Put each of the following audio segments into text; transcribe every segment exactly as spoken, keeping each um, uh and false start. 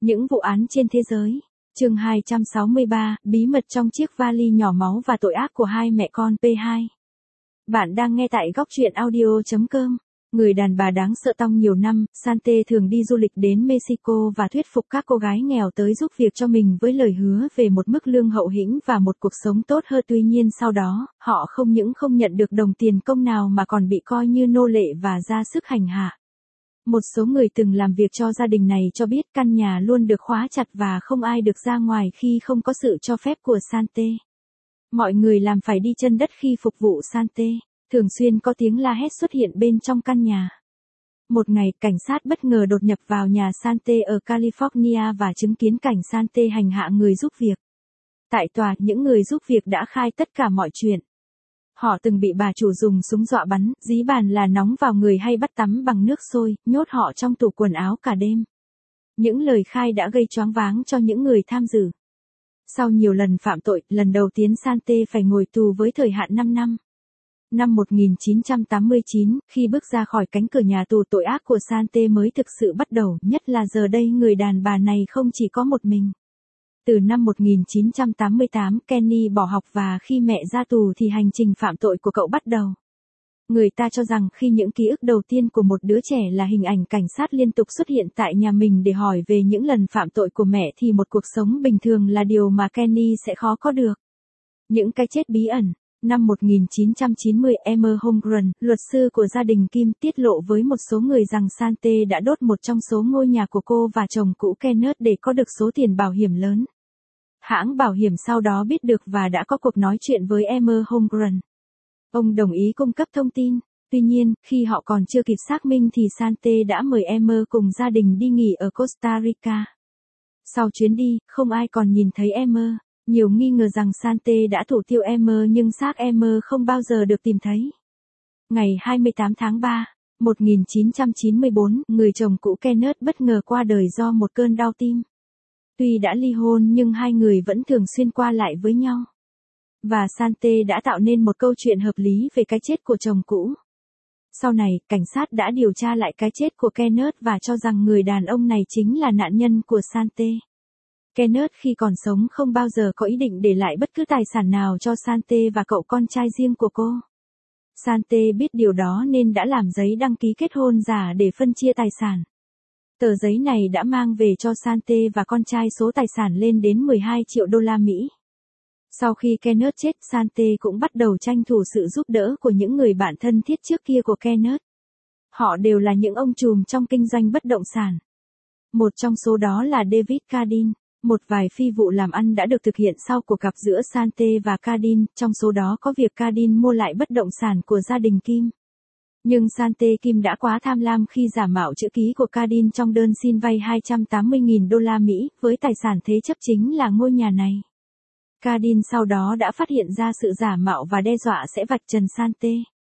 Những vụ án trên thế giới. Chương hai trăm sáu mươi ba, bí mật trong chiếc vali nhỏ máu và tội ác của hai mẹ con P hai. Bạn đang nghe tại góc truyện audio chấm com. Người đàn bà đáng sợ trong nhiều năm, Sante thường đi du lịch đến Mexico và thuyết phục các cô gái nghèo tới giúp việc cho mình với lời hứa về một mức lương hậu hĩnh và một cuộc sống tốt hơn. Tuy nhiên sau đó, họ không những không nhận được đồng tiền công nào mà còn bị coi như nô lệ và ra sức hành hạ. Một số người từng làm việc cho gia đình này cho biết căn nhà luôn được khóa chặt và không ai được ra ngoài khi không có sự cho phép của Sante. Mọi người làm phải đi chân đất khi phục vụ Sante. Thường xuyên có tiếng la hét xuất hiện bên trong căn nhà. Một ngày, cảnh sát bất ngờ đột nhập vào nhà Sante ở California và chứng kiến cảnh Sante hành hạ người giúp việc. Tại tòa, những người giúp việc đã khai tất cả mọi chuyện. Họ từng bị bà chủ dùng súng dọa bắn, dí bàn là nóng vào người hay bắt tắm bằng nước sôi, nhốt họ trong tủ quần áo cả đêm. Những lời khai đã gây choáng váng cho những người tham dự. Sau nhiều lần phạm tội, lần đầu tiên Sante phải ngồi tù với thời hạn năm năm. Năm một nghìn chín trăm tám mươi chín, khi bước ra khỏi cánh cửa nhà tù, tội ác của Sante mới thực sự bắt đầu, nhất là giờ đây người đàn bà này không chỉ có một mình. Từ năm một nghìn chín trăm tám mươi tám, Kenny bỏ học và khi mẹ ra tù thì hành trình phạm tội của cậu bắt đầu. Người ta cho rằng khi những ký ức đầu tiên của một đứa trẻ là hình ảnh cảnh sát liên tục xuất hiện tại nhà mình để hỏi về những lần phạm tội của mẹ thì một cuộc sống bình thường là điều mà Kenny sẽ khó có được. Những cái chết bí ẩn. Năm một nghìn chín trăm chín mươi, Emma Holmgren, luật sư của gia đình Kim, tiết lộ với một số người rằng Sante đã đốt một trong số ngôi nhà của cô và chồng cũ Kenneth để có được số tiền bảo hiểm lớn. Hãng bảo hiểm sau đó biết được và đã có cuộc nói chuyện với Emma Holmgren. Ông đồng ý cung cấp thông tin. Tuy nhiên, khi họ còn chưa kịp xác minh thì Sante đã mời Emma cùng gia đình đi nghỉ ở Costa Rica. Sau chuyến đi, không ai còn nhìn thấy Emma. Nhiều nghi ngờ rằng Sante đã thủ tiêu Emma nhưng xác Emma không bao giờ được tìm thấy. Ngày hai mươi tám tháng ba, một nghìn chín trăm chín mươi bốn, người chồng cũ Kenneth bất ngờ qua đời do một cơn đau tim. Tuy đã ly hôn nhưng hai người vẫn thường xuyên qua lại với nhau. Và Sante đã tạo nên một câu chuyện hợp lý về cái chết của chồng cũ. Sau này, cảnh sát đã điều tra lại cái chết của Kenneth và cho rằng người đàn ông này chính là nạn nhân của Sante. Kenneth khi còn sống không bao giờ có ý định để lại bất cứ tài sản nào cho Sante và cậu con trai riêng của cô. Sante biết điều đó nên đã làm giấy đăng ký kết hôn giả để phân chia tài sản. Tờ giấy này đã mang về cho Sante và con trai số tài sản lên đến mười hai triệu đô la Mỹ. Sau khi Kenneth chết, Sante cũng bắt đầu tranh thủ sự giúp đỡ của những người bạn thân thiết trước kia của Kenneth. Họ đều là những ông trùm trong kinh doanh bất động sản. Một trong số đó là David Cardin. Một vài phi vụ làm ăn đã được thực hiện sau cuộc gặp giữa Sante và Cardin, trong số đó có việc Cardin mua lại bất động sản của gia đình Kim. Nhưng Sante Kim đã quá tham lam khi giả mạo chữ ký của Cardin trong đơn xin vay hai trăm tám mươi nghìn đô la Mỹ, với tài sản thế chấp chính là ngôi nhà này. Cardin sau đó đã phát hiện ra sự giả mạo và đe dọa sẽ vạch trần Sante.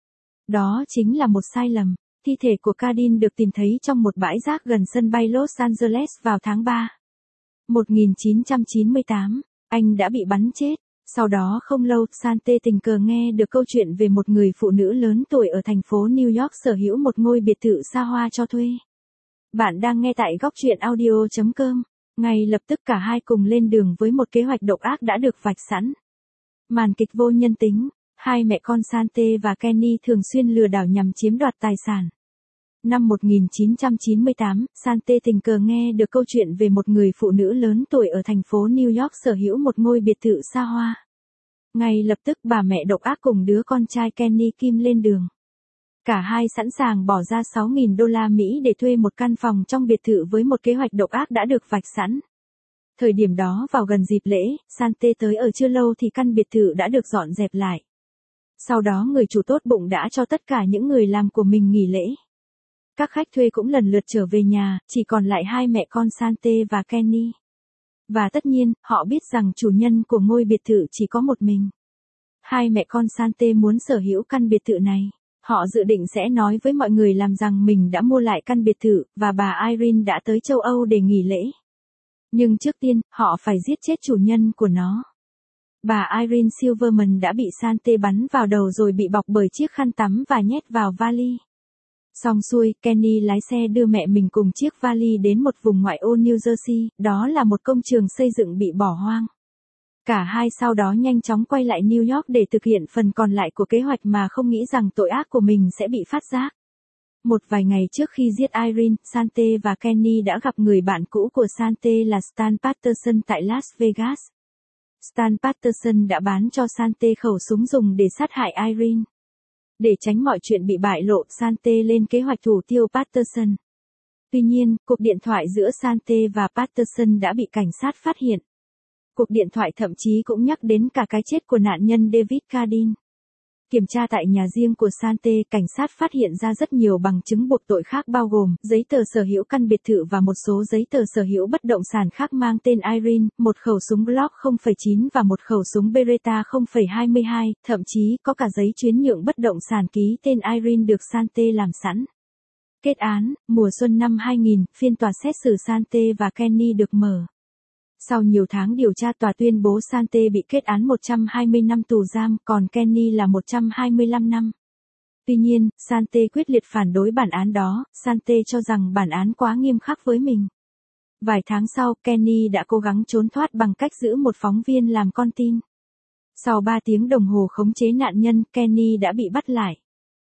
Đó chính là một sai lầm. Thi thể của Cardin được tìm thấy trong một bãi rác gần sân bay Los Angeles vào tháng ba. một nghìn chín trăm chín mươi tám, anh đã bị bắn chết. Sau đó không lâu, Sante tình cờ nghe được câu chuyện về một người phụ nữ lớn tuổi ở thành phố New York sở hữu một ngôi biệt thự xa hoa cho thuê. Bạn đang nghe tại góc truyện audio chấm com. Ngay lập tức cả hai cùng lên đường với một kế hoạch độc ác đã được vạch sẵn. Màn kịch vô nhân tính, hai mẹ con Sante và Kenny thường xuyên lừa đảo nhằm chiếm đoạt tài sản. Năm một nghìn chín trăm chín mươi tám, Sante tình cờ nghe được câu chuyện về một người phụ nữ lớn tuổi ở thành phố New York sở hữu một ngôi biệt thự xa hoa. Ngay lập tức bà mẹ độc ác cùng đứa con trai Kenny Kim lên đường. Cả hai sẵn sàng bỏ ra sáu nghìn đô la Mỹ để thuê một căn phòng trong biệt thự với một kế hoạch độc ác đã được vạch sẵn. Thời điểm đó vào gần dịp lễ, Sante tới ở chưa lâu thì căn biệt thự đã được dọn dẹp lại. Sau đó người chủ tốt bụng đã cho tất cả những người làm của mình nghỉ lễ. Các khách thuê cũng lần lượt trở về nhà, chỉ còn lại hai mẹ con Sante và Kenny. Và tất nhiên, họ biết rằng chủ nhân của ngôi biệt thự chỉ có một mình. Hai mẹ con Sante muốn sở hữu căn biệt thự này. Họ dự định sẽ nói với mọi người làm rằng mình đã mua lại căn biệt thự, và bà Irene đã tới châu Âu để nghỉ lễ. Nhưng trước tiên, họ phải giết chết chủ nhân của nó. Bà Irene Silverman đã bị Sante bắn vào đầu rồi bị bọc bởi chiếc khăn tắm và nhét vào vali. Xong xuôi, Kenny lái xe đưa mẹ mình cùng chiếc vali đến một vùng ngoại ô New Jersey, đó là một công trường xây dựng bị bỏ hoang. Cả hai sau đó nhanh chóng quay lại New York để thực hiện phần còn lại của kế hoạch mà không nghĩ rằng tội ác của mình sẽ bị phát giác. Một vài ngày trước khi giết Irene, Sante và Kenny đã gặp người bạn cũ của Sante là Stan Patterson tại Las Vegas. Stan Patterson đã bán cho Sante khẩu súng dùng để sát hại Irene. Để tránh mọi chuyện bị bại lộ, Sante lên kế hoạch thủ tiêu Patterson. Tuy nhiên, cuộc điện thoại giữa Sante và Patterson đã bị cảnh sát phát hiện. Cuộc điện thoại thậm chí cũng nhắc đến cả cái chết của nạn nhân David Cardin. Kiểm tra tại nhà riêng của Sante, cảnh sát phát hiện ra rất nhiều bằng chứng buộc tội khác bao gồm giấy tờ sở hữu căn biệt thự và một số giấy tờ sở hữu bất động sản khác mang tên Irene, một khẩu súng Glock không phẩy chín và một khẩu súng Beretta không phẩy hai mươi hai, thậm chí có cả giấy chuyến nhượng bất động sản ký tên Irene được Sante làm sẵn. Kết án, mùa xuân năm hai nghìn, phiên tòa xét xử Sante và Kenny được mở. Sau nhiều tháng điều tra, tòa tuyên bố Sante bị kết án một trăm hai mươi năm tù giam, còn Kenny là một trăm hai mươi lăm năm. Tuy nhiên, Sante quyết liệt phản đối bản án đó, Sante cho rằng bản án quá nghiêm khắc với mình. Vài tháng sau, Kenny đã cố gắng trốn thoát bằng cách giữ một phóng viên làm con tin. Sau ba tiếng đồng hồ khống chế nạn nhân, Kenny đã bị bắt lại.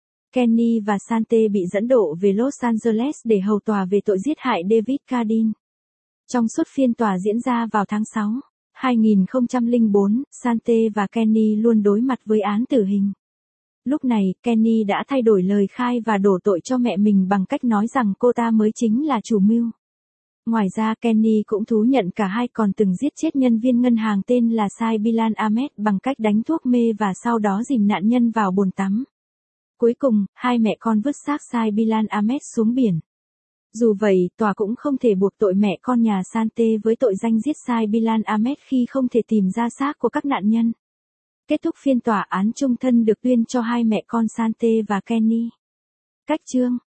Kenny và Sante bị dẫn độ về Los Angeles để hầu tòa về tội giết hại David Cardin. Trong suốt phiên tòa diễn ra vào tháng sáu, hai nghìn không trăm lẻ bốn, Sante và Kenny luôn đối mặt với án tử hình. Lúc này, Kenny đã thay đổi lời khai và đổ tội cho mẹ mình bằng cách nói rằng cô ta mới chính là chủ mưu. Ngoài ra, Kenny cũng thú nhận cả hai còn từng giết chết nhân viên ngân hàng tên là Sai Bilal Ahmed bằng cách đánh thuốc mê và sau đó dìm nạn nhân vào bồn tắm. Cuối cùng, hai mẹ con vứt xác Sai Bilal Ahmed xuống biển. Dù vậy, tòa cũng không thể buộc tội mẹ con nhà Sante với tội danh giết Sai Bilal Ahmed khi không thể tìm ra xác của các nạn nhân. Kết thúc phiên tòa, án chung thân được tuyên cho hai mẹ con Sante và Kenny. Cách chương